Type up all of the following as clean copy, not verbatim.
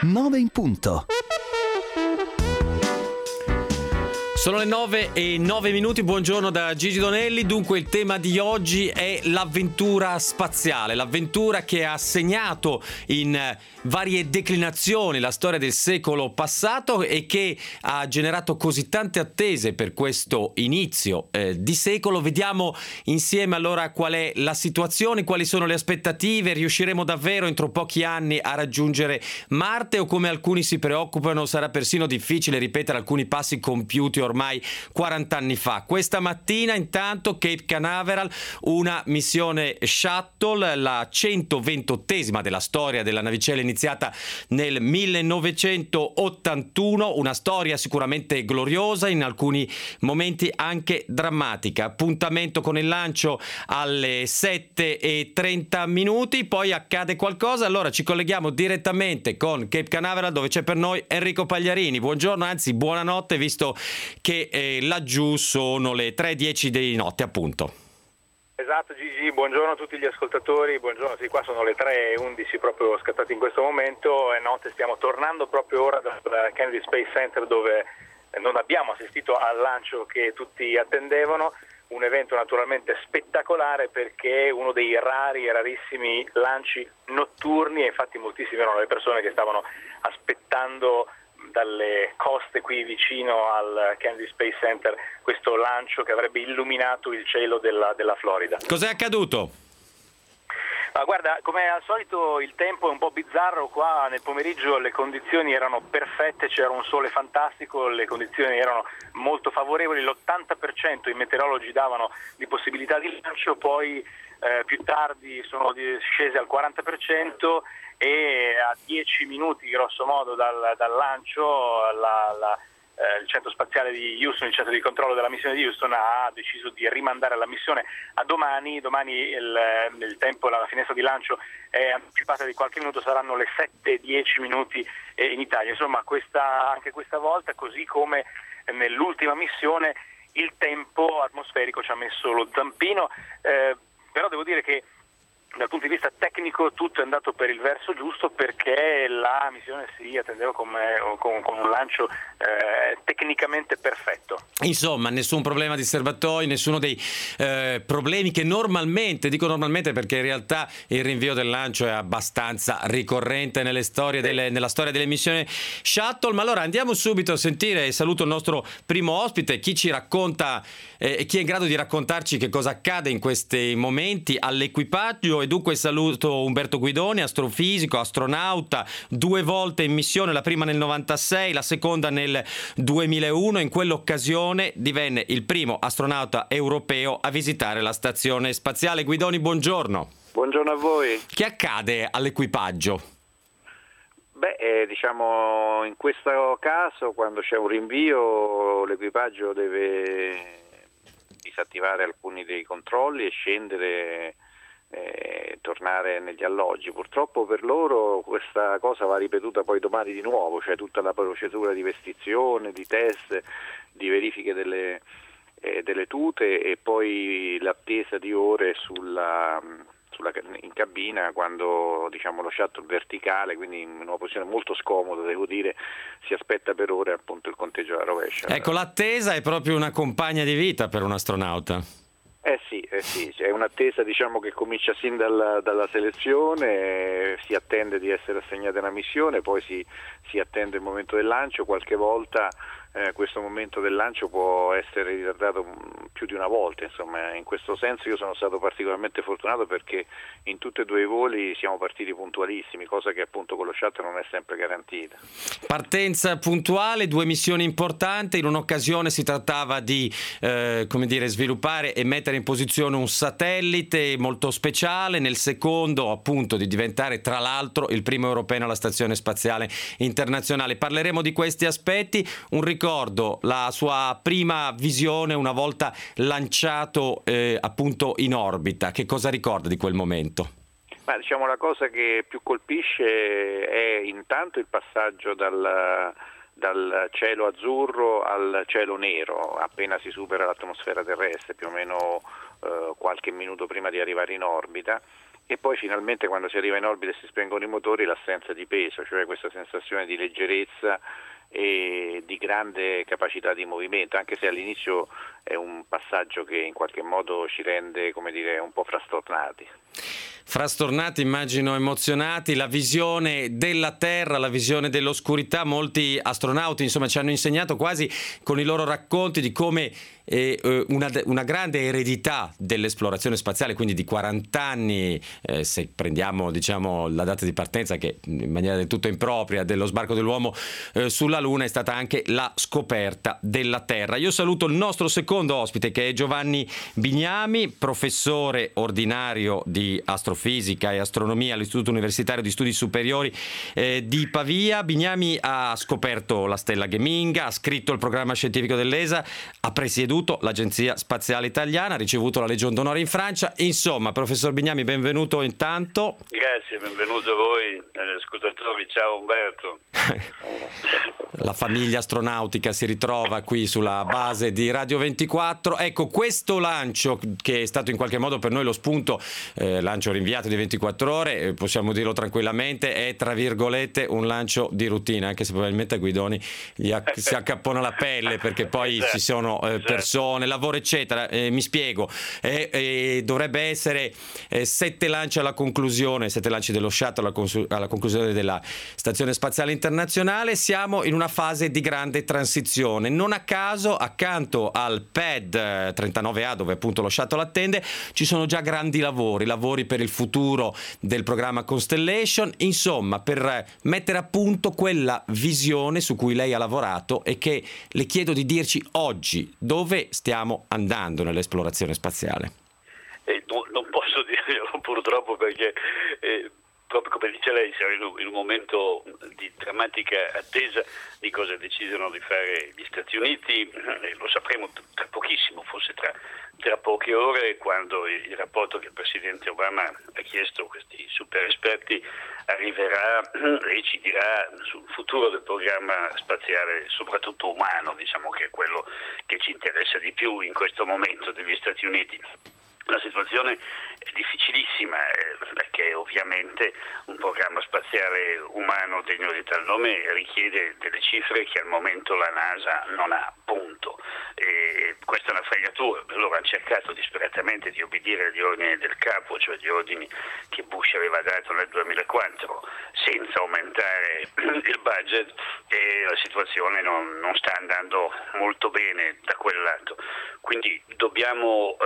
9 in punto. Sono le 9:09. Buongiorno da Gigi Donelli. Dunque il tema di oggi è l'avventura spaziale, l'avventura che ha segnato in varie declinazioni la storia del secolo passato e che ha generato così tante attese per questo inizio di secolo. Vediamo insieme allora qual è la situazione, quali sono le aspettative, riusciremo davvero entro pochi anni a raggiungere Marte o, come alcuni si preoccupano, sarà persino difficile ripetere alcuni passi compiuti ormai 40 anni fa. Questa mattina intanto Cape Canaveral, una missione shuttle, la 128esima della storia della navicella, iniziata nel 1981, una storia sicuramente gloriosa, in alcuni momenti anche drammatica. Appuntamento con il lancio alle 7:30, poi accade qualcosa, allora ci colleghiamo direttamente con Cape Canaveral, dove c'è per noi Enrico Pagliarini. Buongiorno, anzi buonanotte, visto che laggiù sono le 3:10 di notte, appunto. Esatto Gigi, buongiorno a tutti gli ascoltatori, buongiorno, sì, qua sono le 3:11 proprio scattate in questo momento, e notte stiamo tornando proprio ora dal Kennedy Space Center, dove non abbiamo assistito al lancio che tutti attendevano, un evento naturalmente spettacolare perché uno dei rari e rarissimi lanci notturni, e infatti moltissime erano le persone che stavano aspettando dalle coste qui vicino al Kennedy Space Center questo lancio che avrebbe illuminato il cielo della Florida. Cos'è accaduto? Ma guarda, come al solito il tempo è un po' bizzarro. Qua nel pomeriggio le condizioni erano perfette, c'era un sole fantastico, le condizioni erano molto favorevoli, l'80% i meteorologi davano di possibilità di lancio, poi più tardi sono scese al 40%, e a 10 minuti grosso modo dal lancio il centro spaziale di Houston, il centro di controllo della missione di Houston, ha deciso di rimandare la missione a domani. Il tempo, la finestra di lancio è anticipata di qualche minuto, saranno le 7:10 in Italia. Insomma, anche questa volta, così come nell'ultima missione, il tempo atmosferico ci ha messo lo zampino, però devo dire che dal punto di vista tecnico tutto è andato per il verso giusto, perché la missione si attendeva con un lancio tecnicamente perfetto. Insomma, nessun problema di serbatoi, nessuno dei problemi che normalmente, dico normalmente perché in realtà il rinvio del lancio è abbastanza ricorrente nella storia delle missioni shuttle. Ma allora andiamo subito a sentire, e saluto il nostro primo ospite, chi ci racconta chi è in grado di raccontarci che cosa accade in questi momenti all'equipaggio. E dunque saluto Umberto Guidoni, astrofisico, astronauta, 2 volte in missione, la prima nel 96, la seconda nel 2001. In quell'occasione divenne il primo astronauta europeo a visitare la stazione spaziale. Guidoni, buongiorno. Buongiorno a voi. Che accade all'equipaggio? Diciamo in questo caso, quando c'è un rinvio, l'equipaggio deve disattivare alcuni dei controlli e scendere, tornare negli alloggi. Purtroppo per loro questa cosa va ripetuta poi domani di nuovo, cioè tutta la procedura di vestizione, di test, di verifiche delle tute, e poi l'attesa di ore in cabina, quando diciamo lo shuttle verticale, quindi in una posizione molto scomoda, devo dire, si aspetta per ore appunto il conteggio alla rovescia. Ecco, l'attesa è proprio una compagna di vita per un astronauta. Sì, è un'attesa, diciamo, che comincia sin dalla selezione, si attende di essere assegnata una missione, poi si attende il momento del lancio. Qualche volta questo momento del lancio può essere ritardato più di una volta. Insomma, in questo senso io sono stato particolarmente fortunato, perché in tutti e 2 i voli siamo partiti puntualissimi, cosa che appunto con lo shuttle non è sempre garantita. Partenza puntuale, 2 missioni importanti. In un'occasione si trattava di sviluppare e mettere in posizione un satellite molto speciale, nel secondo appunto di diventare tra l'altro il primo europeo alla stazione spaziale internazionale. Parleremo di questi aspetti. Un ricordo, la sua prima visione una volta lanciato appunto in orbita, che cosa ricorda di quel momento? Ma diciamo la cosa che più colpisce è intanto il passaggio dal cielo azzurro al cielo nero, appena si supera l'atmosfera terrestre, più o meno qualche minuto prima di arrivare in orbita, e poi finalmente quando si arriva in orbita e si spengono i motori l'assenza di peso, cioè questa sensazione di leggerezza e di grande capacità di movimento, anche se all'inizio è un passaggio che in qualche modo ci rende, come dire, un po' frastornati. Frastornati, immagino emozionati, la visione della Terra, la visione dell'oscurità. Molti astronauti insomma ci hanno insegnato quasi con i loro racconti di come una grande eredità dell'esplorazione spaziale, quindi di 40 anni, se prendiamo diciamo la data di partenza, che in maniera del tutto impropria, dello sbarco dell'uomo sulla Luna, è stata anche la scoperta della Terra. Io saluto il nostro secondo ospite, che è Giovanni Bignami, professore ordinario di astrofisica e astronomia all'Istituto Universitario di Studi Superiori di Pavia. Bignami ha scoperto la stella Geminga, ha scritto il programma scientifico dell'ESA, ha presieduto l'Agenzia Spaziale Italiana, ha ricevuto la Legion d'Onore in Francia. Insomma, professor Bignami, benvenuto intanto. Grazie, benvenuto a voi, ascoltatori. Ciao Umberto. La famiglia astronautica si ritrova qui sulla base di Radio 24. Ecco, questo lancio, che è stato in qualche modo per noi lo spunto, lancio rinviato di 24 ore, possiamo dirlo tranquillamente, è tra virgolette un lancio di routine, anche se probabilmente a Guidoni si accappona la pelle, perché poi ci sono persone, lavoro eccetera. Mi spiego, dovrebbe essere 7 lanci alla conclusione, 7 lanci dello shuttle alla conclusione della Stazione Spaziale Internazionale. Siamo in una fase di grande transizione. Non a caso, accanto al pad 39A, dove appunto lo shuttle attende, ci sono già grandi lavori per il futuro del programma Constellation, insomma per mettere a punto quella visione su cui lei ha lavorato e che le chiedo di dirci oggi dove stiamo andando nell'esplorazione spaziale. Non posso dirlo purtroppo, perché proprio come dice lei siamo in un momento di drammatica attesa di cosa decidono di fare gli Stati Uniti. Lo sapremo tra pochissimo, forse tra poche ore, quando il rapporto che il Presidente Obama ha chiesto a questi super esperti arriverà e ci dirà sul futuro del programma spaziale, soprattutto umano, diciamo che è quello che ci interessa di più in questo momento degli Stati Uniti. La situazione è difficilissima, perché ovviamente un programma spaziale umano degno di tal nome richiede delle cifre che al momento la NASA non ha, punto. E questa è una fregatura. Loro hanno cercato disperatamente di obbedire agli ordini del capo, cioè gli ordini che Bush aveva dato nel 2004, senza aumentare il budget, e la situazione non sta andando molto bene da quel lato. Quindi dobbiamo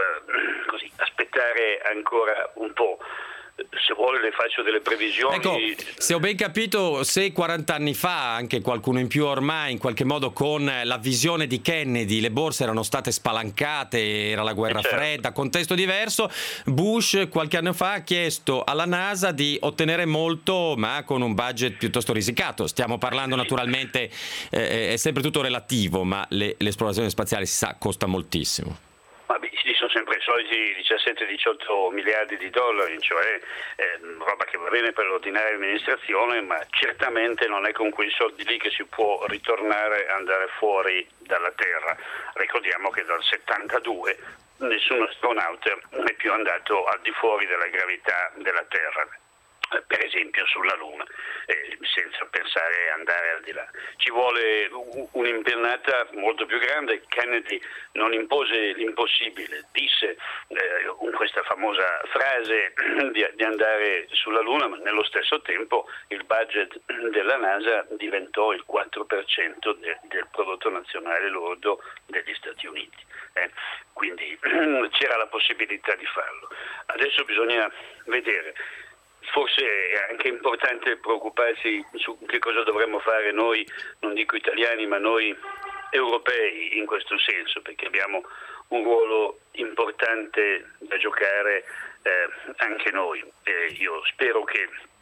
aspettare ancora un po'. Se vuole le faccio delle previsioni. Ecco, se ho ben capito, se 40 anni fa, anche qualcuno in più ormai, in qualche modo con la visione di Kennedy, le borse erano state spalancate, era la guerra fredda, contesto diverso, Bush qualche anno fa ha chiesto alla NASA di ottenere molto, ma con un budget piuttosto risicato. Stiamo parlando naturalmente, è sempre tutto relativo, ma l'esplorazione spaziale, si sa, costa moltissimo. Ci sono sempre i soliti 17-18 miliardi di dollari, cioè roba che va bene per l'ordinaria amministrazione, ma certamente non è con quei soldi lì che si può ritornare a andare fuori dalla Terra. Ricordiamo che dal 72 nessun astronauta è più andato al di fuori della gravità della Terra, per esempio sulla Luna, senza pensare a andare al di là. Ci vuole un'impennata molto più grande. Kennedy non impose l'impossibile, disse questa famosa frase di andare sulla Luna, ma nello stesso tempo il budget della NASA diventò il 4% del prodotto nazionale lordo degli Stati Uniti. Quindi c'era la possibilità di farlo. Adesso bisogna vedere. Forse è anche importante preoccuparsi su che cosa dovremmo fare noi, non dico italiani, ma noi europei in questo senso, perché abbiamo un ruolo importante da giocare anche noi. Io spero che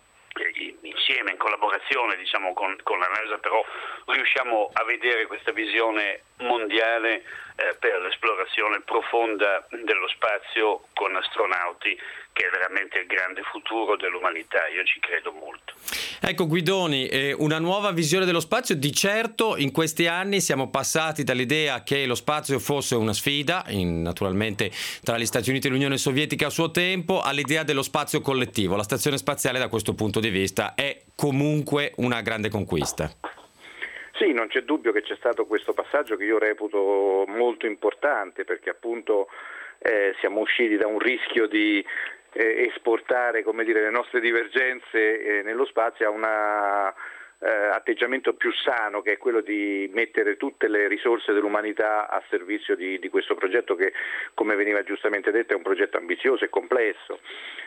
insieme, in collaborazione con la NASA, però riusciamo a vedere questa visione mondiale per l'esplorazione profonda dello spazio, con astronauti che è veramente il grande futuro dell'umanità. Io ci credo molto. Ecco Guidoni, una nuova visione dello spazio. Di certo in questi anni siamo passati dall'idea che lo spazio fosse una sfida, naturalmente tra gli Stati Uniti e l'Unione Sovietica a suo tempo, all'idea dello spazio collettivo. La stazione spaziale da questo punto di vista è comunque una grande conquista. Sì, non c'è dubbio che c'è stato questo passaggio che io reputo molto importante, perché appunto siamo usciti da un rischio di esportare, come dire, le nostre divergenze nello spazio a un atteggiamento più sano, che è quello di mettere tutte le risorse dell'umanità a servizio di questo progetto che, come veniva giustamente detto, è un progetto ambizioso e complesso.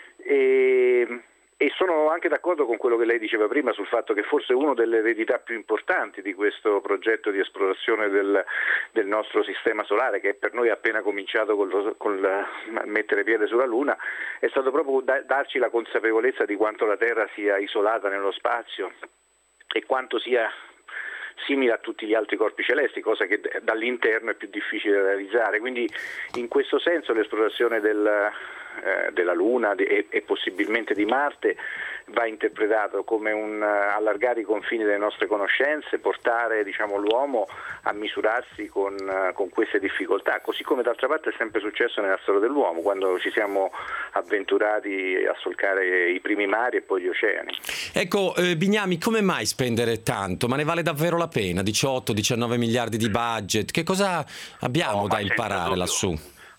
E sono anche d'accordo con quello che lei diceva prima sul fatto che forse una delle eredità più importanti di questo progetto di esplorazione del nostro sistema solare, che per noi ha appena cominciato con mettere piede sulla Luna, è stato proprio darci la consapevolezza di quanto la Terra sia isolata nello spazio e quanto sia simile a tutti gli altri corpi celesti, cosa che dall'interno è più difficile da realizzare. Quindi in questo senso l'esplorazione della Luna e possibilmente di Marte va interpretato come un allargare i confini delle nostre conoscenze, portare l'uomo a misurarsi con queste difficoltà, così come d'altra parte è sempre successo nella storia dell'uomo, quando ci siamo avventurati a solcare i primi mari e poi gli oceani. Ecco, Bignami, come mai spendere tanto? Ma ne vale davvero la pena? 18-19 miliardi di budget, che cosa abbiamo da imparare lassù?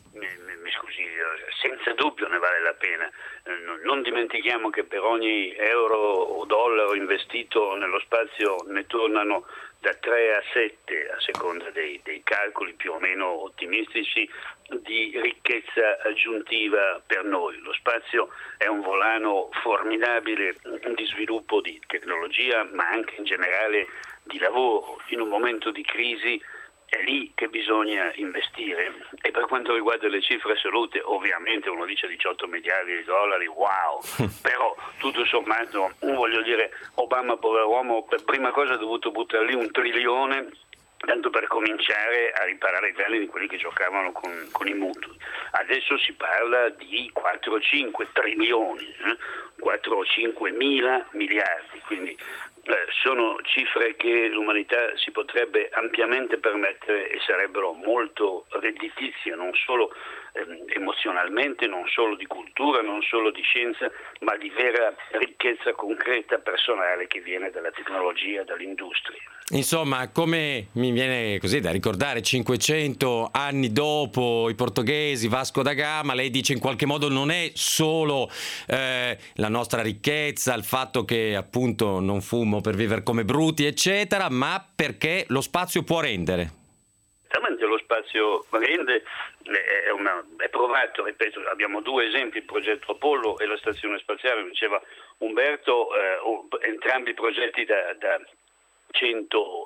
Mi scusi, senza dubbio ne vale la pena. Non dimentichiamo che per ogni euro o dollaro investito nello spazio ne tornano da 3 a 7, a seconda dei calcoli più o meno ottimistici, di ricchezza aggiuntiva per noi. Lo spazio è un volano formidabile di sviluppo di tecnologia, ma anche in generale di lavoro. In un momento di crisi è lì che bisogna investire. E per quanto riguarda le cifre assolute, ovviamente uno dice 18 miliardi di dollari, wow, però tutto sommato, voglio dire, Obama, pover'uomo, per prima cosa ha dovuto buttare lì 1 trilione, tanto per cominciare a riparare i danni di quelli che giocavano con i mutui. Adesso si parla di 4 o 5 trilioni, 4 o 5 mila miliardi, quindi sono cifre che l'umanità si potrebbe ampiamente permettere e sarebbero molto redditizie, non solo emozionalmente, non solo di cultura, non solo di scienza, ma di vera ricchezza concreta personale che viene dalla tecnologia, dall'industria. Insomma, come mi viene così da ricordare, 500 anni dopo i portoghesi, Vasco da Gama, lei dice in qualche modo non è solo la nostra ricchezza, il fatto che appunto non fummo per vivere come bruti, eccetera, ma perché lo spazio può rendere. Certamente lo spazio rende, è provato, ripeto, abbiamo 2 esempi, il progetto Apollo e la stazione spaziale, diceva Umberto, entrambi progetti da 100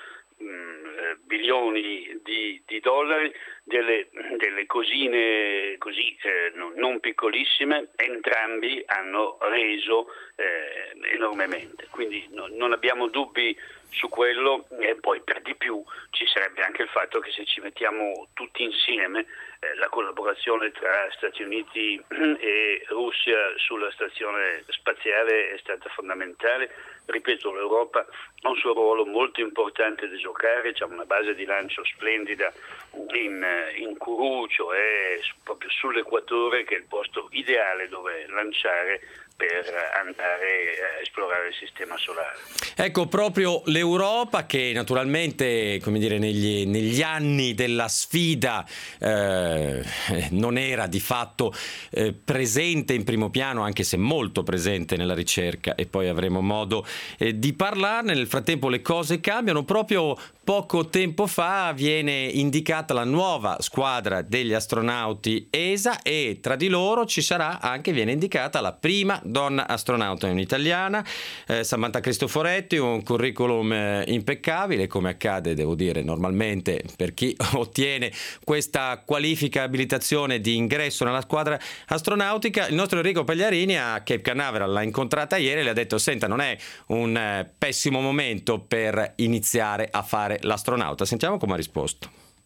bilioni di dollari, delle cosine così non piccolissime, entrambi hanno reso enormemente, quindi non abbiamo dubbi su quello. E poi per di più ci sarebbe anche il fatto che se ci mettiamo tutti insieme, la collaborazione tra Stati Uniti e Russia sulla stazione spaziale è stata fondamentale. Ripeto, l'Europa ha un suo ruolo molto importante da giocare, c'è una base di lancio splendida in Kourou, cioè proprio sull'equatore, che è il posto ideale dove lanciare per andare a esplorare il sistema solare. Ecco, proprio l'Europa, che naturalmente, come dire, negli anni della sfida non era di fatto presente in primo piano, anche se molto presente nella ricerca, e poi avremo modo di parlarne. Nel frattempo le cose cambiano. Proprio poco tempo fa viene indicata la nuova squadra degli astronauti ESA e tra di loro viene indicata la prima donna astronauta, un'italiana, Samantha Cristoforetti, un curriculum impeccabile, come accade, devo dire, normalmente per chi ottiene questa qualifica, abilitazione di ingresso nella squadra astronautica. Il nostro Enrico Pagliarini a Cape Canaveral l'ha incontrata ieri e le ha detto: senta, non è un pessimo momento per iniziare a fare l'astronauta. Sentiamo come ha risposto.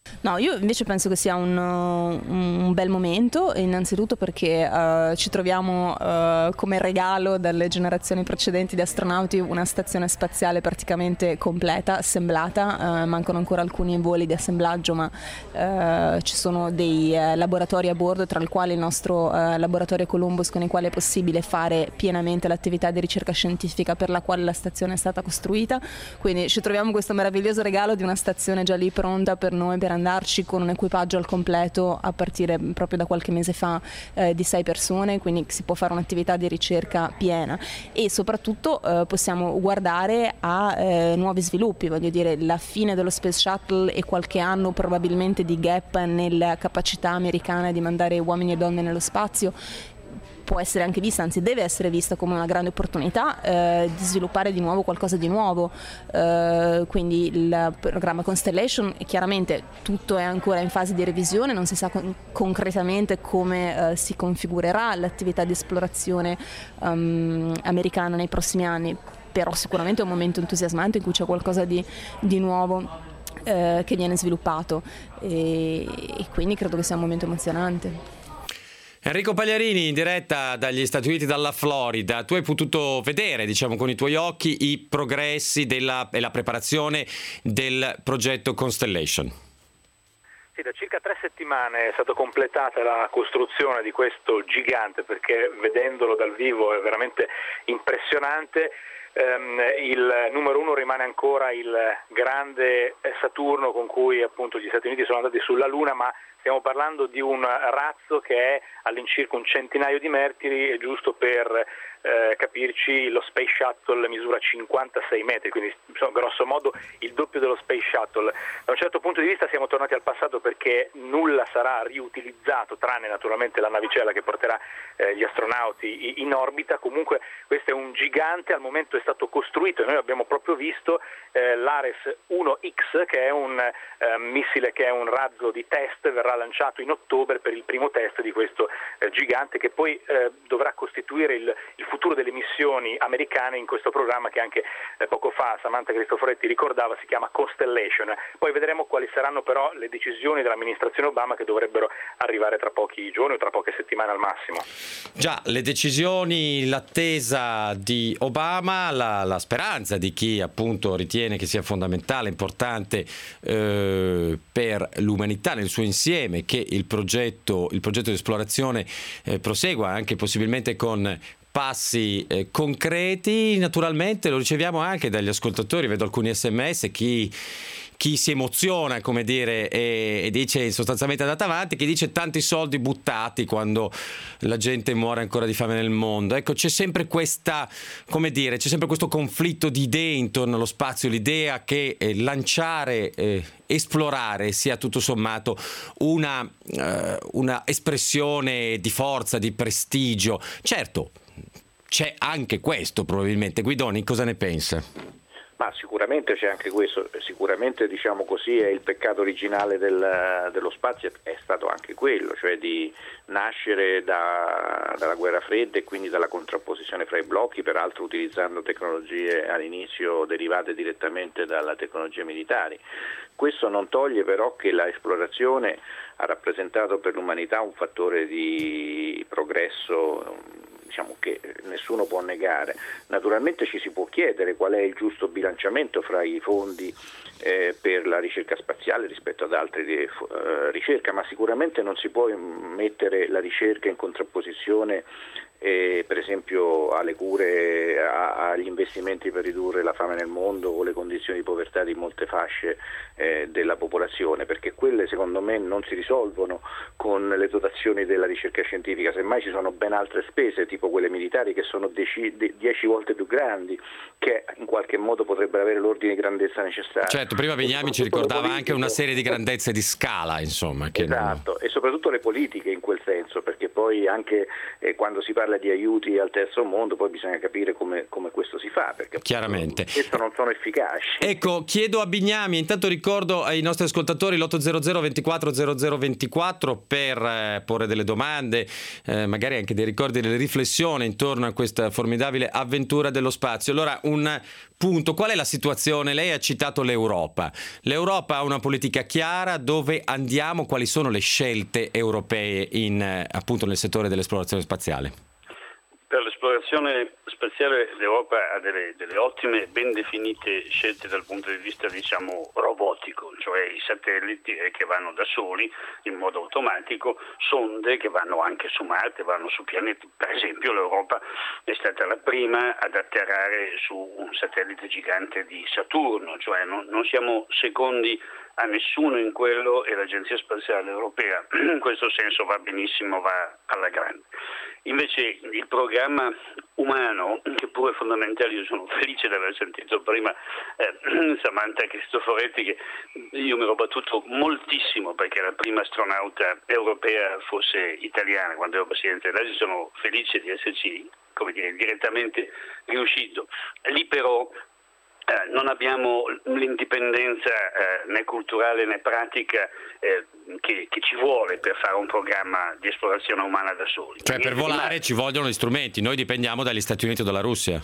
No, io invece penso che sia un bel momento, innanzitutto perché ci troviamo come regalo dalle generazioni precedenti di astronauti una stazione spaziale praticamente completa, assemblata. Mancano ancora alcuni voli di assemblaggio, ma ci sono dei laboratori a bordo, tra i quali il nostro laboratorio Columbus, con i quali è possibile fare pienamente l'attività di ricerca scientifica per la quale la stazione è stata costruita. Quindi ci troviamo questo meraviglioso regalo di una stazione già lì pronta per noi, per andarci, con un equipaggio al completo a partire proprio da qualche mese fa di 6 persone, quindi si può fare un'attività di ricerca piena e soprattutto possiamo guardare a nuovi sviluppi. Voglio dire, la fine dello Space Shuttle e qualche anno probabilmente di gap nella capacità americana di mandare uomini e donne nello spazio può essere anche vista, anzi deve essere vista come una grande opportunità di sviluppare di nuovo qualcosa di nuovo. Quindi il programma Constellation, chiaramente tutto è ancora in fase di revisione, non si sa concretamente come si configurerà l'attività di esplorazione americana nei prossimi anni, però sicuramente è un momento entusiasmante in cui c'è qualcosa di nuovo che viene sviluppato e quindi credo che sia un momento emozionante. Enrico Pagliarini, in diretta dagli Stati Uniti, dalla Florida. Tu hai potuto vedere, diciamo, con i tuoi occhi i progressi e la preparazione del progetto Constellation. Sì, da circa 3 settimane è stata completata la costruzione di questo gigante, perché vedendolo dal vivo è veramente impressionante. Il numero 1 rimane ancora il grande Saturno con cui appunto gli Stati Uniti sono andati sulla Luna, ma stiamo parlando di un razzo che è all'incirca un centinaio di metri, e giusto per capirci lo Space Shuttle misura 56 metri, quindi insomma, grosso modo il doppio dello Space Shuttle. Da un certo punto di vista siamo tornati al passato, perché nulla sarà riutilizzato tranne naturalmente la navicella che porterà gli astronauti in orbita. Comunque questo è un gigante, al momento è stato costruito e noi abbiamo proprio visto l'Ares 1X, che è un missile, che è un razzo di test, verrà lanciato in ottobre per il primo test di questo gigante, che poi dovrà costituire il futuro delle missioni americane in questo programma che anche poco fa Samantha Cristoforetti ricordava, si chiama Constellation. Poi vedremo quali saranno però le decisioni dell'amministrazione Obama, che dovrebbero arrivare tra pochi giorni o tra poche settimane al massimo. Già, le decisioni, l'attesa di Obama, la speranza di chi appunto ritiene che sia fondamentale, importante per l'umanità nel suo insieme, che il progetto di esplorazione prosegua anche possibilmente con passi concreti. Naturalmente lo riceviamo anche dagli ascoltatori, vedo alcuni SMS, chi si emoziona, come dire, e dice sostanzialmente andate avanti, chi dice tanti soldi buttati quando la gente muore ancora di fame nel mondo. Ecco, c'è sempre questa, come dire, c'è sempre questo conflitto di idee intorno allo spazio, l'idea che lanciare, esplorare sia tutto sommato una espressione di forza, di prestigio. Certo, c'è anche questo probabilmente. Guidoni, cosa ne pensa? Ma sicuramente c'è anche questo, sicuramente diciamo così è il peccato originale dello spazio, è stato anche quello, cioè di nascere dalla guerra fredda e quindi dalla contrapposizione fra i blocchi, peraltro utilizzando tecnologie all'inizio derivate direttamente dalla tecnologia militari. Questo non toglie però che l'esplorazione ha rappresentato per l'umanità un fattore di progresso, diciamo, che nessuno può negare. Naturalmente ci si può chiedere qual è il giusto bilanciamento fra i fondi per la ricerca spaziale rispetto ad altre ricerca, ma sicuramente non si può mettere la ricerca in contrapposizione per esempio alle cure, agli investimenti per ridurre la fame nel mondo o le condizioni di povertà di molte fasce della popolazione, perché quelle secondo me non si risolvono con le dotazioni della ricerca scientifica, semmai ci sono ben altre spese tipo quelle militari che sono 10 volte più grandi, che in qualche modo potrebbero avere l'ordine di grandezza necessario. Certo, prima Bignami ci ricordava anche una serie di grandezze di scala, insomma. Che esatto, e soprattutto le politiche in quel senso, perché poi anche quando si parla di aiuti al terzo mondo poi bisogna capire come questo si fa, perché chiaramente questo non sono efficaci. Ecco, chiedo a Bignami, intanto ricordo ai nostri ascoltatori l'800 24 0024 per porre delle domande, magari anche dei ricordi, delle riflessioni intorno a questa formidabile avventura dello spazio. Allora, un punto, qual è la situazione? Lei ha citato l'Europa. L'Europa ha una politica chiara, dove andiamo, quali sono le scelte europee appunto nel settore dell'esplorazione spaziale? Per l'esplorazione spaziale l'Europa ha delle ottime, ben definite scelte dal punto di vista, diciamo, robotico, cioè i satelliti che vanno da soli in modo automatico, sonde che vanno anche su Marte, vanno su pianeti. Per esempio l'Europa è stata la prima ad atterrare su un satellite gigante di Saturno, cioè non siamo secondi a nessuno in quello, e l'Agenzia Spaziale Europea in questo senso va benissimo, va alla grande. Invece il programma umano, che pure è fondamentale, io sono felice di aver sentito prima Samantha Cristoforetti, che io mi ero battuto moltissimo perché la prima astronauta europea fosse italiana quando ero presidente dell'ASI, sono felice di esserci, come dire, direttamente riuscito. Lì però non abbiamo l'indipendenza né culturale né pratica che ci vuole per fare un programma di esplorazione umana da soli. Cioè per volare ci vogliono gli strumenti, noi dipendiamo dagli Stati Uniti o dalla Russia.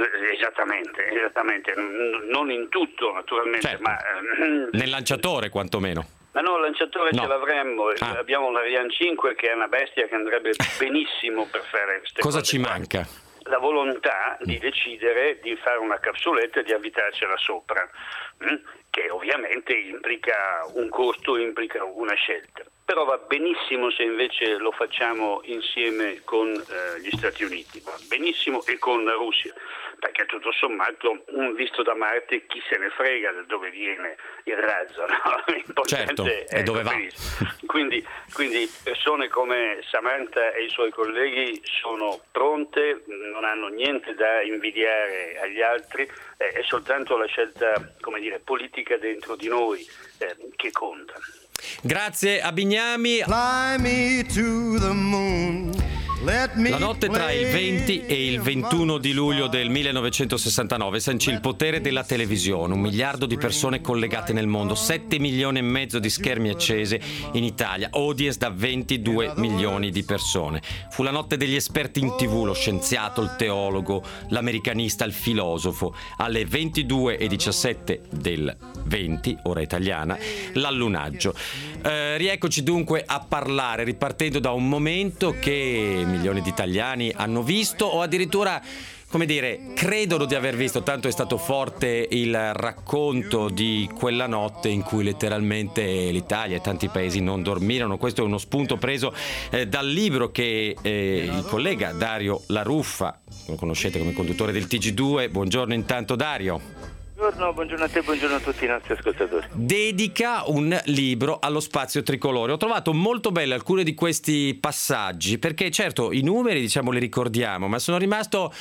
Esattamente, non in tutto naturalmente, certo. Ma nel lanciatore quantomeno. Ma no, il lanciatore no. Ce l'avremmo, abbiamo l'Ariane 5 che è una bestia che andrebbe benissimo per fare queste Cosa cose ci qua. manca? La volontà di decidere di fare una capsuletta e di avvitarcela sopra, che ovviamente implica un costo, implica una scelta. Però va benissimo se invece lo facciamo insieme con gli Stati Uniti, va benissimo, e con la Russia, perché tutto sommato, visto da Marte, chi se ne frega da dove viene il razzo, no? Certo, e dove va? Quindi persone come Samantha e i suoi colleghi sono pronte, non hanno niente da invidiare agli altri, è soltanto la scelta, come dire, politica dentro di noi che conta. Grazie a Bignami. La notte tra il 20 e il 21 di luglio del 1969 sancì il potere della televisione. 1 miliardo di persone collegate nel mondo, 7 milioni e mezzo di schermi accesi in Italia, audience da 22 milioni di persone. Fu la notte degli esperti in TV, lo scienziato, il teologo, l'americanista, il filosofo. Alle 22:17 del 20, ora italiana, l'allunaggio. Rieccoci dunque a parlare, ripartendo da un momento che milioni di italiani hanno visto, o addirittura, come dire, credono di aver visto, tanto è stato forte il racconto di quella notte in cui letteralmente l'Italia e tanti paesi non dormirono. Questo è uno spunto preso dal libro che il collega Dario La Ruffa, lo conoscete come conduttore del TG2, buongiorno intanto Dario. Buongiorno a te, buongiorno a tutti i nostri ascoltatori. Dedica un libro allo spazio tricolore. Ho trovato molto belle alcune di questi passaggi, perché certo i numeri, diciamo, li ricordiamo, ma sono rimasto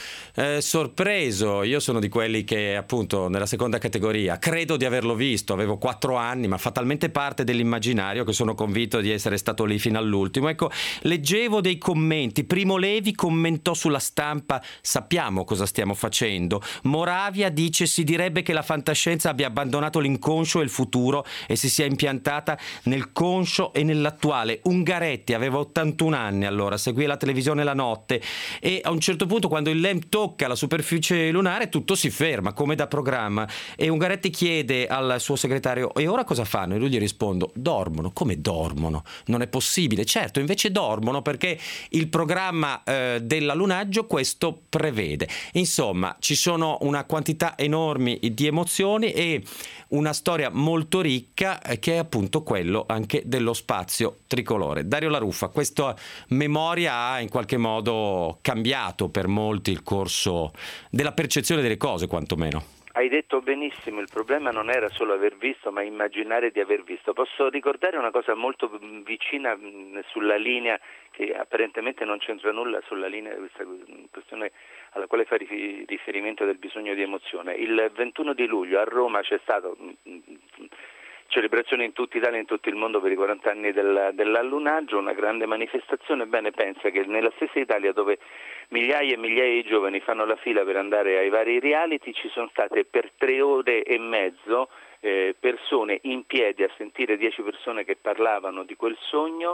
sorpreso. Io sono di quelli che appunto nella seconda categoria credo di averlo visto, avevo 4 anni, ma fa talmente parte dell'immaginario che sono convinto di essere stato lì fino all'ultimo. Ecco, leggevo dei commenti. Primo Levi commentò sulla Stampa: sappiamo cosa stiamo facendo. Moravia dice: si direbbe che la fantascienza abbia abbandonato l'inconscio e il futuro e si sia impiantata nel conscio e nell'attuale. Ungaretti aveva 81 anni allora, seguì la televisione la notte e a un certo punto, quando il LEM tocca la superficie lunare, tutto si ferma come da programma, e Ungaretti chiede al suo segretario: e ora cosa fanno? E lui gli risponde: dormono. Come dormono? Non è possibile. Certo, invece dormono, perché il programma dell'allunaggio questo prevede. Insomma, ci sono una quantità enormi di emozioni e una storia molto ricca, che è appunto quello anche dello spazio tricolore. Dario La Ruffa, questa memoria ha in qualche modo cambiato per molti il corso della percezione delle cose, quantomeno. Hai detto benissimo, il problema non era solo aver visto, ma immaginare di aver visto. Posso ricordare una cosa molto vicina sulla linea, che apparentemente non c'entra nulla sulla linea di questa questione alla quale fa riferimento del bisogno di emozione. Il 21 di luglio a Roma c'è stata celebrazione in tutta Italia e in tutto il mondo per i 40 anni dell'allunaggio, una grande manifestazione. Bene, pensa che nella stessa Italia, dove migliaia e migliaia di giovani fanno la fila per andare ai vari reality, ci sono state per 3 ore e mezzo persone in piedi a sentire 10 persone che parlavano di quel sogno,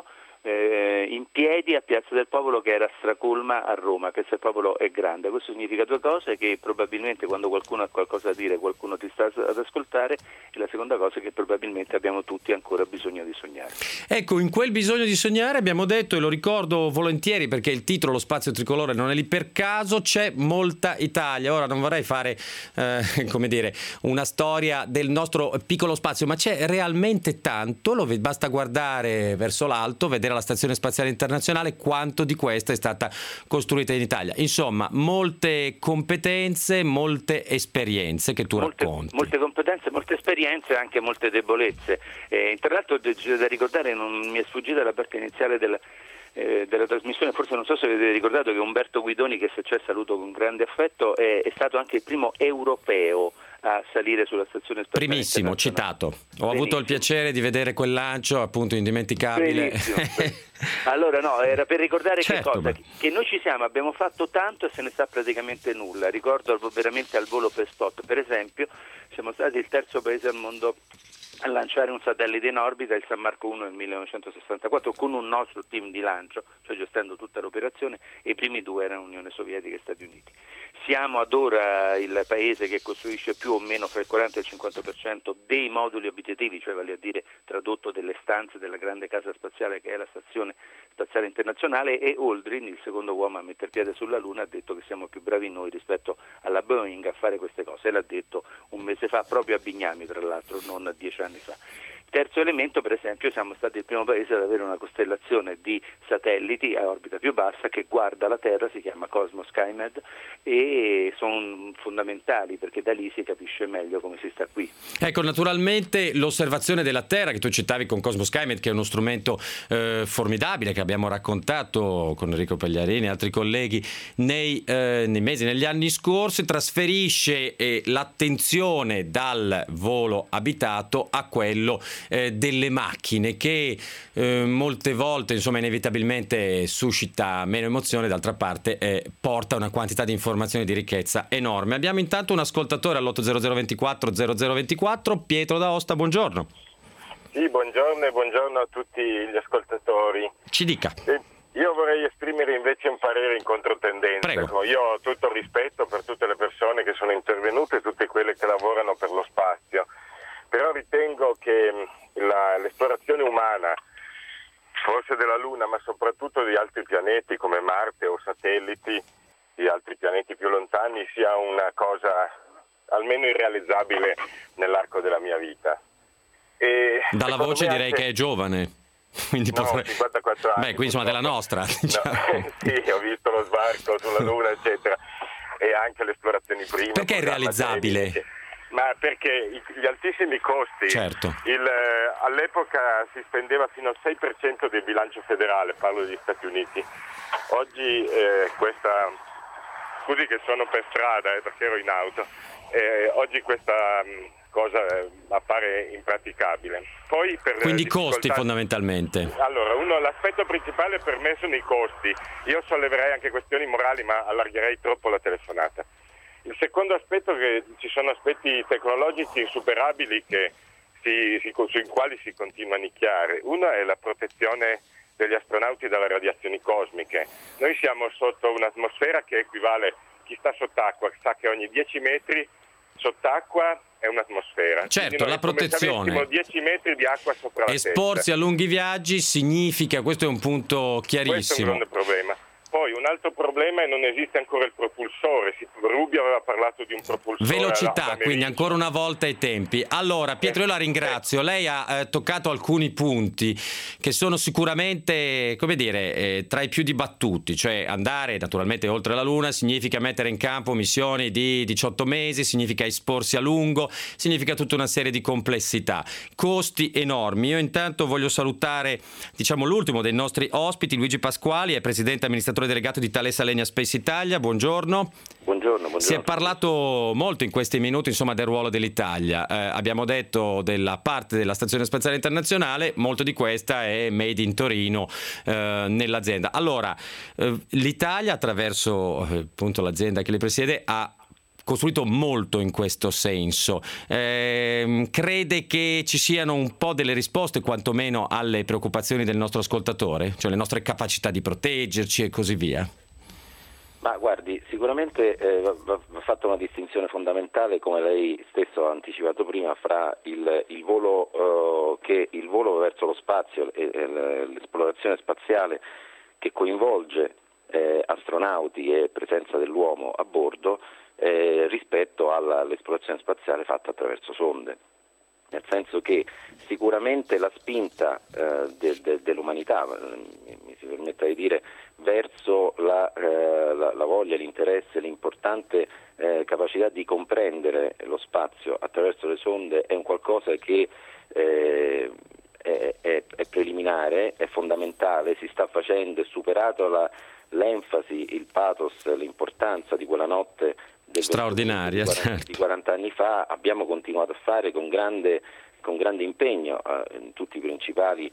in piedi a Piazza del Popolo, che era stracolma a Roma. Piazza del Popolo è grande, questo significa due cose: che probabilmente quando qualcuno ha qualcosa da dire qualcuno ti sta ad ascoltare, e la seconda cosa è che probabilmente abbiamo tutti ancora bisogno di sognare. Ecco, in quel bisogno di sognare abbiamo detto, e lo ricordo volentieri perché il titolo Lo Spazio Tricolore non è lì per caso, c'è molta Italia. Ora non vorrei fare come dire una storia del nostro piccolo spazio, ma c'è realmente tanto, basta guardare verso l'alto, vedere la Stazione Spaziale Internazionale, quanto di questa è stata costruita in Italia. Insomma, molte competenze, molte esperienze che tu racconti. Molte competenze, molte esperienze e anche molte debolezze. Tra l'altro c'è da ricordare, non mi è sfuggita la parte iniziale della trasmissione, forse non so se avete ricordato che Umberto Guidoni, che se c'è saluto con grande affetto, è stato anche il primo europeo a salire sulla Stazione Spaziale Primissimo, citato. Ho avuto il piacere di vedere quel lancio, appunto, indimenticabile. Allora no, era per ricordare certo, che cosa? Che noi ci siamo, abbiamo fatto tanto e se ne sa praticamente nulla. Ricordo veramente al volo per spot, per esempio, siamo stati il terzo paese al mondo a lanciare un satellite in orbita, il San Marco 1 nel 1964, con un nostro team di lancio, cioè gestendo tutta l'operazione, e i primi due erano Unione Sovietica e Stati Uniti. Siamo ad ora il paese che costruisce più o meno fra il 40 e il 50% dei moduli abitativi, cioè vale a dire tradotto delle stanze della grande casa spaziale che è la Stazione Spaziale Internazionale, e Aldrin, il secondo uomo a mettere piede sulla Luna, ha detto che siamo più bravi noi rispetto alla Boeing a fare queste cose, e l'ha detto un mese fa proprio a Bignami, tra l'altro, non 10 anni fa. Terzo elemento, per esempio, siamo stati il primo paese ad avere una costellazione di satelliti a orbita più bassa che guarda la Terra, si chiama Cosmos SkyMed, e sono fondamentali perché da lì si capisce meglio come si sta qui. Ecco, naturalmente l'osservazione della Terra che tu citavi con Cosmos SkyMed, che è uno strumento formidabile che abbiamo raccontato con Enrico Pagliarini e altri colleghi nei mesi, negli anni scorsi, trasferisce l'attenzione dal volo abitato a quello delle macchine, che molte volte, insomma, inevitabilmente suscita meno emozione, d'altra parte porta una quantità di informazioni di ricchezza enorme. Abbiamo intanto un ascoltatore all'80024 0024, Pietro da Aosta, buongiorno. Sì, buongiorno e buongiorno a tutti gli ascoltatori. Ci dica. Io vorrei esprimere invece un parere in controtendenza. Prego. Io ho tutto il rispetto per tutte le persone che sono intervenute, tutte quelle che lavorano per lo spazio, però ritengo che l'esplorazione umana, forse della Luna, ma soprattutto di altri pianeti come Marte o satelliti di altri pianeti più lontani, sia una cosa almeno irrealizzabile nell'arco della mia vita. E dalla voce direi che è giovane. Quindi no, 54 anni. Beh, qui insomma della nostra. Diciamo. No, sì, ho visto lo sbarco sulla Luna, eccetera, e anche le esplorazioni prima. Perché è irrealizzabile? Ma perché gli altissimi costi, certo. All'epoca si spendeva fino al 6% del bilancio federale, parlo degli Stati Uniti. Oggi scusi che sono per strada perché ero in auto, oggi questa cosa appare impraticabile. Poi quindi costi fondamentalmente. Allora, l'aspetto principale per me sono i costi. Io solleverei anche questioni morali, ma allargherei troppo la telefonata. Il secondo aspetto è che ci sono aspetti tecnologici insuperabili sui quali si continua a nicchiare. Uno è la protezione degli astronauti dalle radiazioni cosmiche. Noi siamo sotto un'atmosfera che equivale, chi sta sott'acqua sa che ogni 10 metri sott'acqua è un'atmosfera. Certo, la protezione. Come 10 metri di acqua sopra la testa. Esporsi a lunghi viaggi significa, questo è un punto chiarissimo. Questo è un grande problema. Poi un altro problema è che non esiste ancora il propulsore. Rubio aveva parlato di un propulsore. Velocità, quindi ancora una volta i tempi. Allora, Pietro, io la ringrazio. Lei ha toccato alcuni punti che sono sicuramente, come dire, tra i più dibattuti. Cioè andare naturalmente oltre la Luna significa mettere in campo missioni di 18 mesi, significa esporsi a lungo, significa tutta una serie di complessità. Costi enormi. Io intanto voglio salutare, l'ultimo dei nostri ospiti, Luigi Pasquali, è presidente amministratore delegato di Thales Alenia Space Italia. Buongiorno. Buongiorno. Si è parlato molto in questi minuti, insomma, del ruolo dell'Italia. Abbiamo detto della parte della Stazione Spaziale Internazionale, molto di questa è made in Torino nell'azienda. Allora, l'Italia, attraverso appunto l'azienda che le presiede, ha costruito molto in questo senso. Crede che ci siano un po' delle risposte quantomeno alle preoccupazioni del nostro ascoltatore, cioè le nostre capacità di proteggerci e così via? Ma guardi, sicuramente va fatta una distinzione fondamentale, come lei stesso ha anticipato prima, fra il volo verso lo spazio e l'esplorazione spaziale che coinvolge astronauti e presenza dell'uomo a bordo rispetto all'esplorazione spaziale fatta attraverso sonde. Nel senso che sicuramente la spinta dell'umanità, mi si permetta di dire, verso la voglia, l'interesse, l'importante capacità di comprendere lo spazio attraverso le sonde è un qualcosa che è preliminare, è fondamentale, si sta facendo, è superato l'enfasi, il pathos, l'importanza di quella notte straordinaria di 40 anni fa. Abbiamo continuato a fare con grande impegno in tutti i principali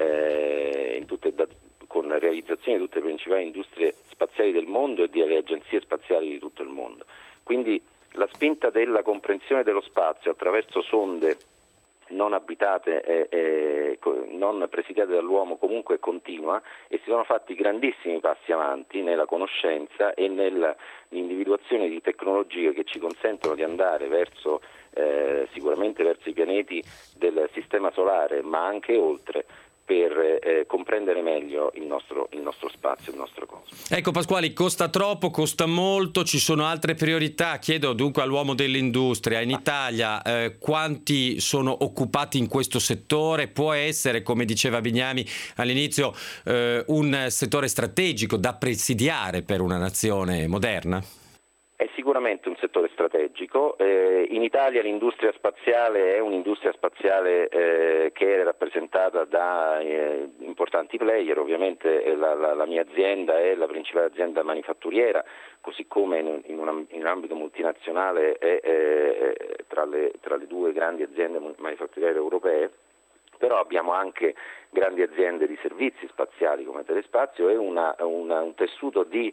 con la realizzazione di tutte le principali industrie spaziali del mondo e delle agenzie spaziali di tutto il mondo. Quindi la spinta della comprensione dello spazio attraverso sonde non abitate, non presidiate dall'uomo, comunque continua, e si sono fatti grandissimi passi avanti nella conoscenza e nell'individuazione di tecnologie che ci consentono di andare verso sicuramente verso i pianeti del sistema solare, ma anche oltre, per comprendere meglio il nostro spazio, il nostro cosmo. Ecco Pasquali, costa troppo, costa molto, ci sono altre priorità. Chiedo dunque all'uomo dell'industria, in Italia quanti sono occupati in questo settore? Può essere, come diceva Bignami all'inizio, un settore strategico da presidiare per una nazione moderna? È sicuramente un settore strategico. In Italia l'industria spaziale è un'industria spaziale che è rappresentata da importanti player. Ovviamente la mia azienda è la principale azienda manifatturiera, così come in un ambito multinazionale è tra le due grandi aziende manifatturiere europee. Però abbiamo anche grandi aziende di servizi spaziali come Telespazio e un tessuto di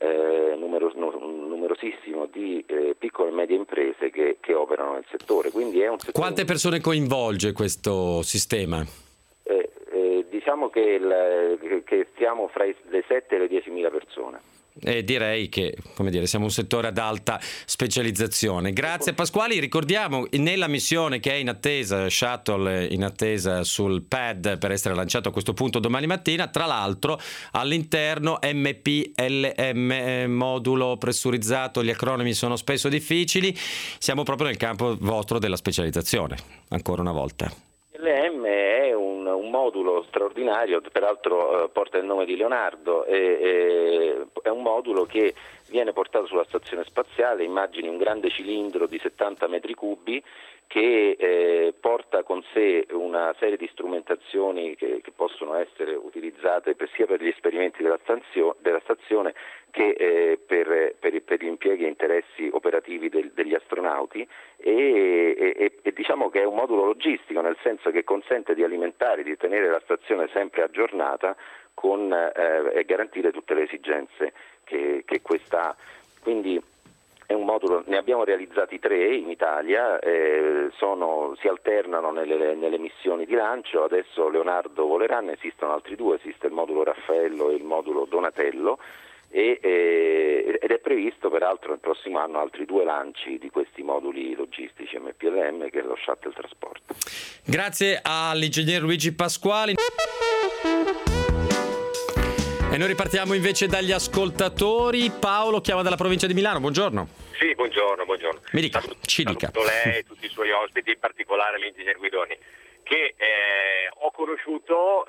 numerosissimo di piccole e medie imprese che operano nel settore. Quindi è un settore. Quante persone coinvolge questo sistema? Diciamo che stiamo fra le 7 e le 10.000 persone. E direi che, come dire, siamo un settore ad alta specializzazione. Grazie Pasquali. Ricordiamo, nella missione che è in attesa, Shuttle in attesa sul pad per essere lanciato a questo punto domani mattina, tra l'altro all'interno MPLM, modulo pressurizzato, gli acronimi sono spesso difficili, siamo proprio nel campo vostro della specializzazione, ancora una volta. MPLM è un modulo straordinario, peraltro porta il nome di Leonardo, è un modulo che viene portato sulla stazione spaziale. Immagini un grande cilindro di 70 metri cubi che porta con sé una serie di strumentazioni che possono essere utilizzate sia per gli esperimenti della stazione che per gli impieghi e interessi operativi degli astronauti e diciamo che è un modulo logistico, nel senso che consente di alimentare, di tenere la stazione sempre aggiornata e garantire tutte le esigenze che questa ha. Quindi è un modulo, ne abbiamo realizzati 3 in Italia, si alternano nelle missioni di lancio. Adesso Leonardo volerà, ne esistono altri 2, esiste il modulo Raffaello e il modulo Donatello ed è previsto peraltro nel prossimo anno altri 2 lanci di questi moduli logistici MPLM, che è lo Shuttle Trasporto. Grazie all'ingegner Luigi Pasquali. E noi ripartiamo invece dagli ascoltatori. Paolo chiama dalla provincia di Milano, buongiorno. Sì, buongiorno. Mi dica, ci dica. Saluto lei e tutti i suoi ospiti, in particolare l'ingegner Guidoni, che ho conosciuto,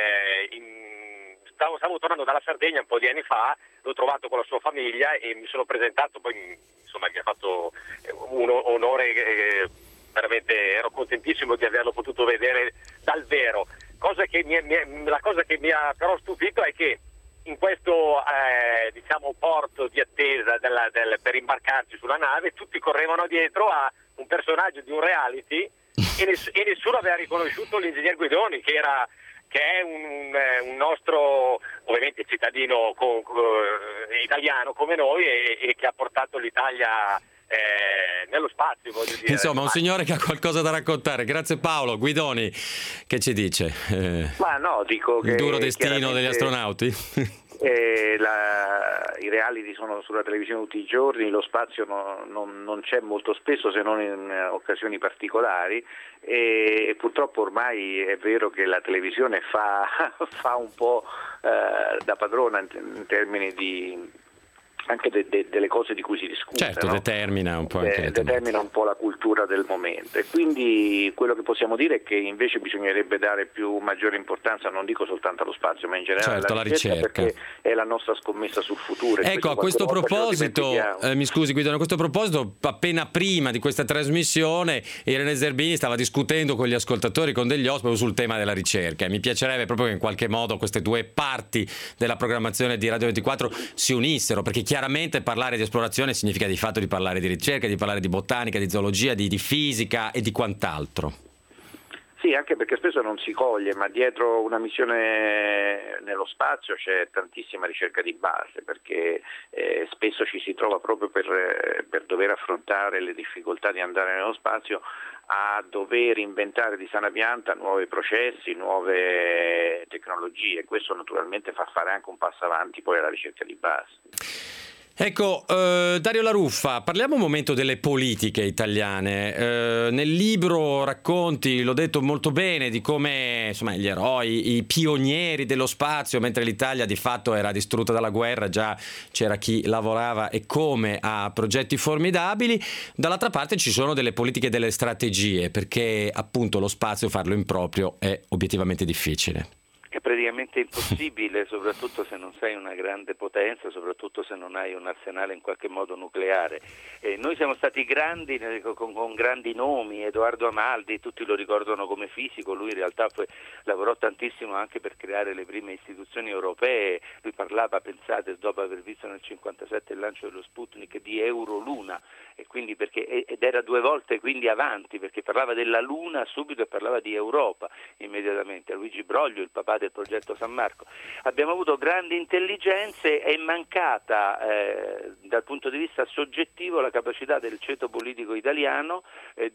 stavo tornando dalla Sardegna un po' di anni fa, l'ho trovato con la sua famiglia e mi sono presentato, poi insomma mi ha fatto un onore, veramente ero contentissimo di averlo potuto vedere dal vero. La cosa che mi ha però stupito è che in questo porto di attesa per imbarcarci sulla nave tutti correvano dietro a un personaggio di un reality e nessuno aveva riconosciuto l'ingegner Guidoni, che è un nostro, ovviamente, cittadino italiano come noi e che ha portato l'Italia nello spazio, voglio dire. Insomma, un signore che ha qualcosa da raccontare. Grazie Paolo. Guidoni, che ci dice? Ma no, dico il che duro destino degli astronauti? I reality sono sulla televisione tutti i giorni, lo spazio non c'è molto spesso, se non in occasioni particolari, e purtroppo ormai è vero che la televisione fa un po' da padrona in termini di anche delle cose di cui si discute. Certo, no? determina un po' anche determina un po' la cultura del momento, e quindi quello che possiamo dire è che invece bisognerebbe dare maggiore importanza, non dico soltanto allo spazio, ma in generale alla ricerca, perché è la nostra scommessa sul futuro. Ecco, a questo proposito, mi scusi Guido, a questo proposito, appena prima di questa trasmissione Irene Zerbini stava discutendo con gli ascoltatori, con degli ospiti, sul tema della ricerca, e mi piacerebbe proprio che in qualche modo queste due parti della programmazione di Radio 24 si unissero, perché chiaramente parlare di esplorazione significa di fatto di parlare di ricerca, di parlare di botanica, di zoologia, di fisica e di quant'altro. Sì, anche perché spesso non si coglie, ma dietro una missione nello spazio c'è tantissima ricerca di base, perché spesso ci si trova proprio per dover affrontare le difficoltà di andare nello spazio a dover inventare di sana pianta nuovi processi, nuove tecnologie. Questo naturalmente fa fare anche un passo avanti poi alla ricerca di base. Ecco, Dario La Ruffa, parliamo un momento delle politiche italiane. Nel libro racconti, l'ho detto molto bene, di come insomma gli eroi, i pionieri dello spazio, mentre l'Italia di fatto era distrutta dalla guerra, già c'era chi lavorava e come a progetti formidabili. Dall'altra parte ci sono delle politiche e delle strategie, perché appunto lo spazio, farlo in proprio, è obiettivamente difficile. È praticamente impossibile, soprattutto se non sei una grande potenza, soprattutto se non hai un arsenale in qualche modo nucleare. Noi siamo stati grandi con grandi nomi, Edoardo Amaldi, tutti lo ricordano come fisico, lui in realtà lavorò tantissimo anche per creare le prime istituzioni europee, lui parlava, pensate, dopo aver visto nel 1957 il lancio dello Sputnik, di Euroluna, e quindi ed era 2 volte quindi avanti, perché parlava della Luna subito e parlava di Europa immediatamente. Luigi Broglio, il papà del progetto San Marco. Abbiamo avuto grandi intelligenze, è mancata dal punto di vista soggettivo la capacità del ceto politico italiano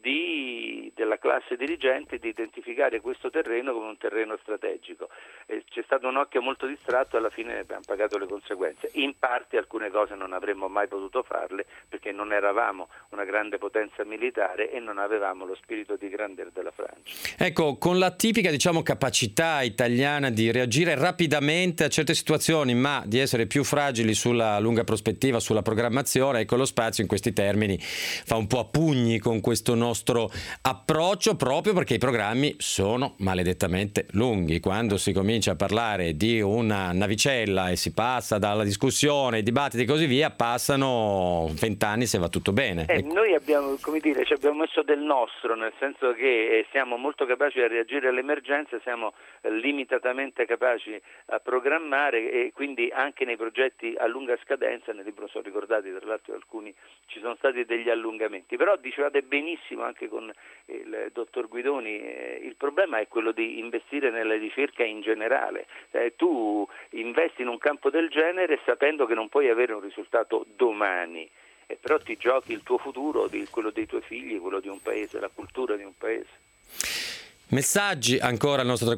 della classe dirigente di identificare questo terreno come un terreno strategico. C'è stato un occhio molto distratto e alla fine abbiamo pagato le conseguenze. In parte alcune cose non avremmo mai potuto farle perché non eravamo una grande potenza militare e non avevamo lo spirito di grandeur della Francia. Ecco, con la tipica capacità italiana di reagire rapidamente a certe situazioni, ma di essere più fragili sulla lunga prospettiva, sulla programmazione, ecco, lo spazio in questi termini fa un po' a pugni con questo nostro approccio, proprio perché i programmi sono maledettamente lunghi. Quando si comincia a parlare di una navicella e si passa dalla discussione, ai dibattiti e così via, passano 20 anni se va tutto bene. Noi abbiamo, ci abbiamo messo del nostro, nel senso che siamo molto capaci a reagire alle emergenze, siamo limitatamente capaci a programmare, e quindi anche nei progetti a lunga scadenza, nel libro sono ricordati tra l'altro alcuni, ci sono stati degli allungamenti, però dicevate benissimo anche con il dottor Guidoni, il problema è quello di investire nella ricerca in generale. Tu investi in un campo del genere sapendo che non puoi avere un risultato domani, però ti giochi il tuo futuro, quello dei tuoi figli, quello di un paese, la cultura di un paese. Messaggi ancora al nostro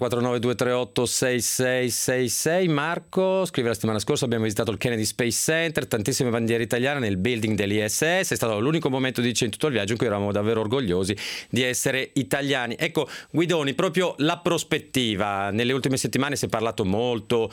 349-238-6666. Marco scrive: la settimana scorsa abbiamo visitato il Kennedy Space Center, tantissime bandiere italiane nel building dell'ISS, è stato l'unico momento in tutto il viaggio in cui eravamo davvero orgogliosi di essere italiani. Ecco Guidoni, proprio la prospettiva, nelle ultime settimane si è parlato molto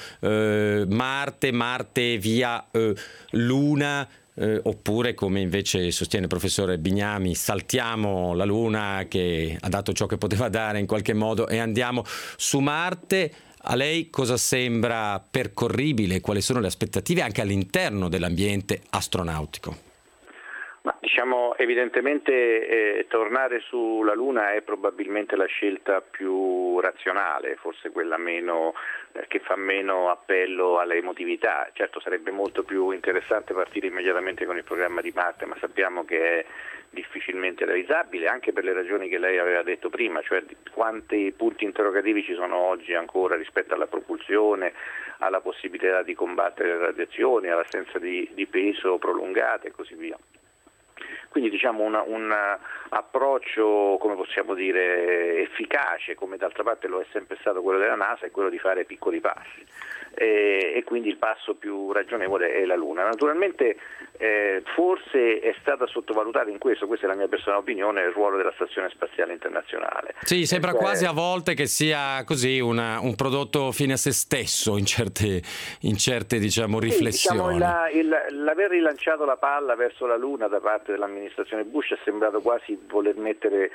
Marte via Luna, oppure, come invece sostiene il professore Bignami, saltiamo la Luna che ha dato ciò che poteva dare in qualche modo e andiamo su Marte. A lei cosa sembra percorribile? Quali sono le aspettative anche all'interno dell'ambiente astronautico? Ma evidentemente tornare sulla Luna è probabilmente la scelta più razionale, forse quella che fa meno appello alle emotività. Certo, sarebbe molto più interessante partire immediatamente con il programma di Marte, ma sappiamo che è difficilmente realizzabile, anche per le ragioni che lei aveva detto prima, cioè quanti punti interrogativi ci sono oggi ancora rispetto alla propulsione, alla possibilità di combattere le radiazioni, all'assenza di peso prolungata e così via. Quindi diciamo un approccio, come possiamo dire, efficace, come d'altra parte lo è sempre stato quello della NASA, è quello di fare piccoli passi. E quindi il passo più ragionevole è la Luna. Naturalmente forse è stata sottovalutata in questa è la mia personale opinione, il ruolo della Stazione Spaziale Internazionale. Sì, sembra quasi a volte che sia così un prodotto fine a se stesso in certe diciamo riflessioni. Diciamo, l'aver rilanciato la palla verso la Luna da parte dell'amministrazione Bush è sembrato quasi voler mettere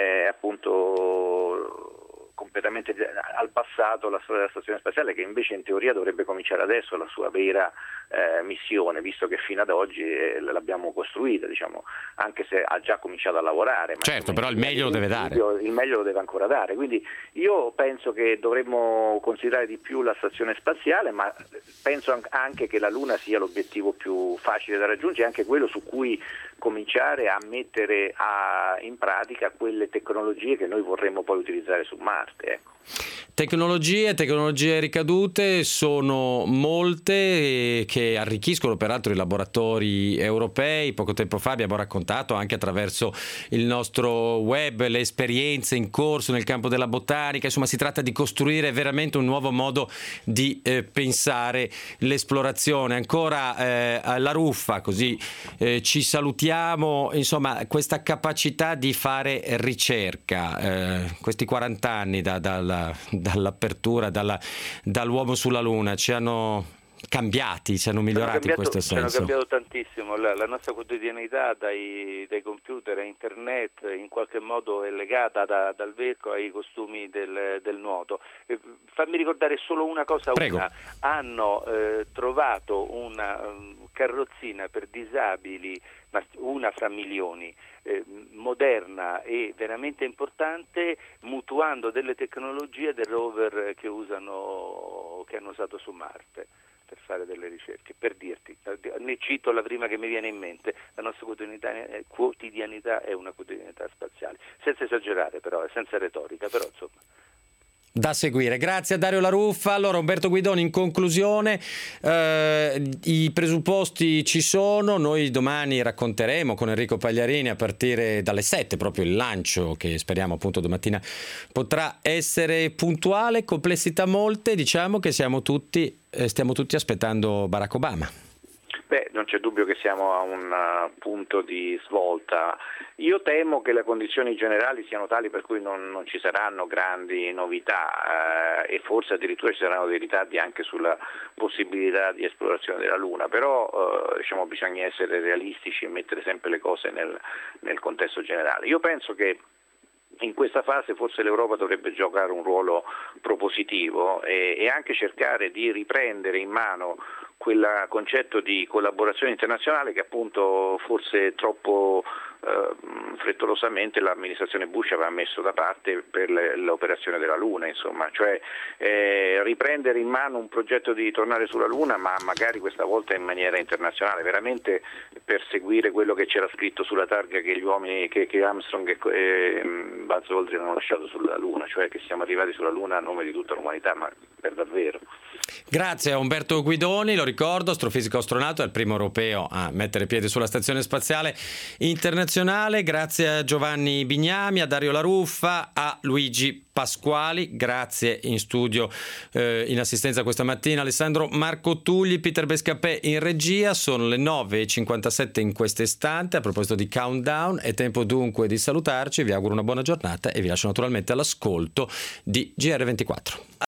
appunto completamente al passato la storia della Stazione Spaziale, che invece in teoria dovrebbe cominciare adesso la sua vera missione, visto che fino ad oggi l'abbiamo costruita, diciamo, anche se ha già cominciato a lavorare. Ma certo, però il meglio lo deve dare. Il meglio lo deve ancora dare, quindi io penso che dovremmo considerare di più la Stazione Spaziale, ma penso anche che la Luna sia l'obiettivo più facile da raggiungere, anche quello su cui cominciare a mettere in pratica quelle tecnologie che noi vorremmo poi utilizzare su Marte. Ecco. Tecnologie ricadute sono molte che arricchiscono peraltro i laboratori europei. Poco tempo fa abbiamo raccontato anche attraverso il nostro web le esperienze in corso nel campo della botanica. Insomma, si tratta di costruire veramente un nuovo modo di pensare l'esplorazione. Ancora la ruffa, così ci salutiamo. Insomma, questa capacità di fare ricerca, questi 40 anni dall'apertura, dall'uomo sulla Luna, ci hanno cambiati, ci hanno migliorati in questo senso. Ci hanno cambiato tantissimo, la nostra quotidianità dai computer a internet in qualche modo è legata dal vetro ai costumi del nuoto. Fammi ricordare solo una cosa. Prego. Hanno trovato una carrozzina per disabili, ma una fra milioni, moderna e veramente importante, mutuando delle tecnologie del rover che hanno usato su Marte per fare delle ricerche. Per dirti, ne cito la prima che mi viene in mente: la nostra quotidianità è una quotidianità spaziale, senza esagerare però, senza retorica, però insomma. Da seguire. Grazie a Dario La Ruffa. Allora, Umberto Guidoni, in conclusione, i presupposti ci sono. Noi domani racconteremo con Enrico Pagliarini a partire dalle 7 proprio il lancio, che speriamo appunto domattina potrà essere puntuale. Complessità molte, diciamo che stiamo tutti aspettando Barack Obama. Beh, non c'è dubbio che siamo a un punto di svolta. Io temo che le condizioni generali siano tali per cui non ci saranno grandi novità e forse addirittura ci saranno dei ritardi anche sulla possibilità di esplorazione della Luna, però diciamo, bisogna essere realistici e mettere sempre le cose nel contesto generale. Io penso che in questa fase forse l'Europa dovrebbe giocare un ruolo propositivo e anche cercare di riprendere in mano quel concetto di collaborazione internazionale che appunto forse troppo frettolosamente l'amministrazione Bush aveva messo da parte per l'operazione della Luna, insomma, cioè riprendere in mano un progetto di tornare sulla Luna, ma magari questa volta in maniera internazionale, veramente perseguire quello che c'era scritto sulla targa che gli uomini, che Armstrong e Buzz Aldrin hanno lasciato sulla Luna, cioè che siamo arrivati sulla Luna a nome di tutta l'umanità, ma per davvero. Grazie a Umberto Guidoni, lo ricordo, astrofisico astronauta, è il primo europeo a mettere piede sulla Stazione Spaziale Internazionale. Grazie a Giovanni Bignami, a Dario La Ruffa, a Luigi Pasquali. Grazie in studio, in assistenza questa mattina, Alessandro Marco Tugli, Peter Bescapè in regia. Sono le 9:57 in questo istante. A proposito di countdown, è tempo dunque di salutarci. Vi auguro una buona giornata e vi lascio naturalmente all'ascolto di GR24.